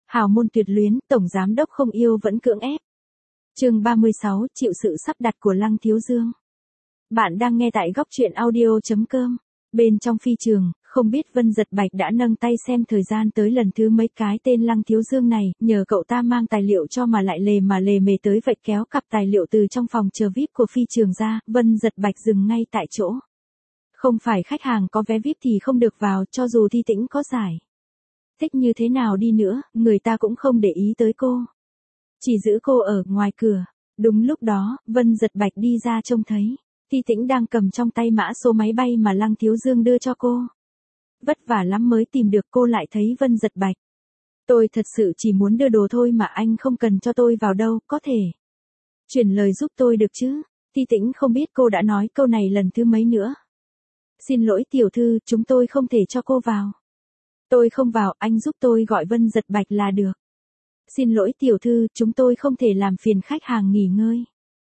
Hào môn tuyệt luyến, tổng giám đốc không yêu vẫn cưỡng ép. Chương 36, chịu sự sắp đặt của Lăng Thiếu Dương. Bạn đang nghe tại góc truyện audio.com. Bên trong phi trường, không biết Vân Dật Bạch đã nâng tay xem thời gian tới lần thứ mấy cái tên Lăng Thiếu Dương này, nhờ cậu ta mang tài liệu cho mà lại lề mề tới vậy, kéo cặp tài liệu từ trong phòng chờ VIP của phi trường ra, Vân Dật Bạch dừng ngay tại chỗ. Không phải khách hàng có vé VIP thì không được vào, cho dù Thi Tĩnh có giải thích như thế nào đi nữa, người ta cũng không để ý tới cô. Chỉ giữ cô ở ngoài cửa. Đúng lúc đó, Vân Dật Bạch đi ra trông thấy Thi Tĩnh đang cầm trong tay mã số máy bay mà Lăng Thiếu Dương đưa cho cô. Vất vả lắm mới tìm được cô, lại thấy Vân Dật Bạch. Tôi thật sự chỉ muốn đưa đồ thôi mà, anh không cần cho tôi vào đâu, có thể chuyển lời giúp tôi được chứ? Thi Tĩnh không biết cô đã nói câu này lần thứ mấy nữa. Xin lỗi tiểu thư, chúng tôi không thể cho cô vào. Tôi không vào, anh giúp tôi gọi Vân Dật Bạch là được. Xin lỗi tiểu thư, chúng tôi không thể làm phiền khách hàng nghỉ ngơi.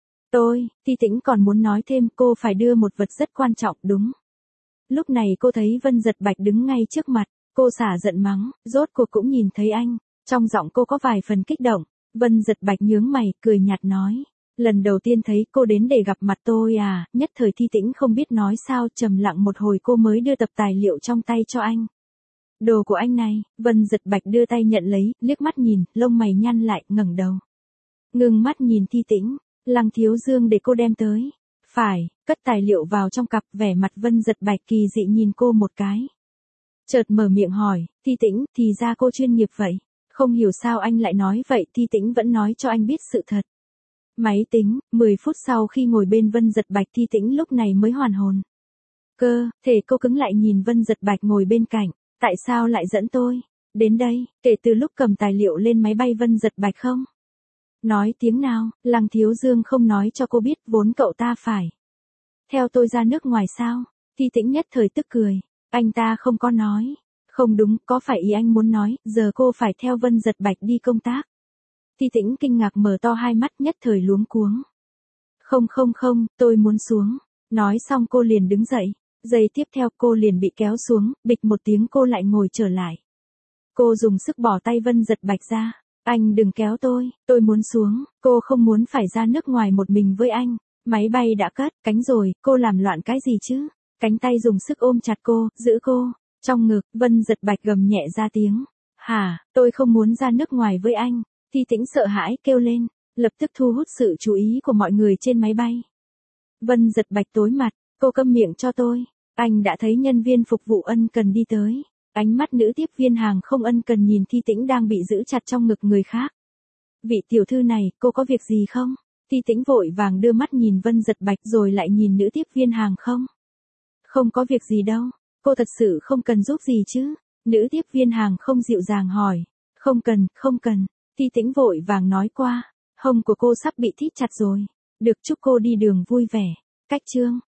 Thi Tĩnh còn muốn nói thêm, cô phải đưa một vật rất quan trọng, đúng. Lúc này cô thấy Vân Dật Bạch đứng ngay trước mặt, cô xả giận mắng, rốt cuộc cũng nhìn thấy anh. Trong giọng cô có vài phần kích động. Vân Dật Bạch nhướng mày, cười nhạt nói. Lần đầu tiên thấy cô đến để gặp mặt tôi à? Nhất thời Thi Tĩnh không biết nói sao, trầm lặng một hồi cô mới đưa tập tài liệu trong tay cho anh. Đồ của anh này. Vân Dật Bạch đưa tay nhận lấy, liếc mắt nhìn, lông mày nhăn lại, ngẩng đầu. Ngưng mắt nhìn Thi Tĩnh. Lăng Thiếu Dương để cô đem tới. Phải, cất tài liệu vào trong cặp, vẻ mặt Vân Dật Bạch kỳ dị nhìn cô một cái. Chợt mở miệng hỏi, Thi Tĩnh, thì ra cô chuyên nghiệp vậy. Không hiểu sao anh lại nói vậy, Thi Tĩnh vẫn nói cho anh biết sự thật. Máy tính, 10 phút sau khi ngồi bên Vân Dật Bạch, Thi Tĩnh lúc này mới hoàn hồn. Thể cô cứng lại nhìn Vân Dật Bạch ngồi bên cạnh. Tại sao lại dẫn tôi đến đây, kể từ lúc cầm tài liệu lên máy bay Vân Dật Bạch không nói tiếng nào? Lăng Thiếu Dương không nói cho cô biết, vốn cậu ta phải theo tôi ra nước ngoài sao? Thi Tĩnh nhất thời tức cười. Anh ta không có nói. Không đúng, có phải ý anh muốn nói, giờ cô phải theo Vân Dật Bạch đi công tác? Thi Tĩnh kinh ngạc mở to hai mắt, nhất thời luống cuống. Không, tôi muốn xuống. Nói xong cô liền đứng dậy. Giây tiếp theo cô liền bị kéo xuống, bịch một tiếng cô lại ngồi trở lại. Cô dùng sức bỏ tay Vân Dật Bạch ra. Anh đừng kéo tôi muốn xuống, cô không muốn phải ra nước ngoài một mình với anh. Máy bay đã cất cánh rồi, cô làm loạn cái gì chứ? Cánh tay dùng sức ôm chặt cô, giữ cô. Trong ngực, Vân Dật Bạch gầm nhẹ ra tiếng. Hả, tôi không muốn ra nước ngoài với anh. Thi Tĩnh sợ hãi kêu lên, lập tức thu hút sự chú ý của mọi người trên máy bay. Vân Dật Bạch tối mặt, cô câm miệng cho tôi. Anh đã thấy nhân viên phục vụ ân cần đi tới. Ánh mắt nữ tiếp viên hàng không ân cần nhìn Thi Tĩnh đang bị giữ chặt trong ngực người khác. Vị tiểu thư này, cô có việc gì không? Thi Tĩnh vội vàng đưa mắt nhìn Vân Dật Bạch rồi lại nhìn nữ tiếp viên hàng không. Không có việc gì đâu, cô thật sự không cần giúp gì chứ? Nữ tiếp viên hàng không dịu dàng hỏi. Không cần, Thi Tĩnh vội vàng nói qua. Hông của cô sắp bị thít chặt rồi. Được, chúc cô đi đường vui vẻ. Cách chương.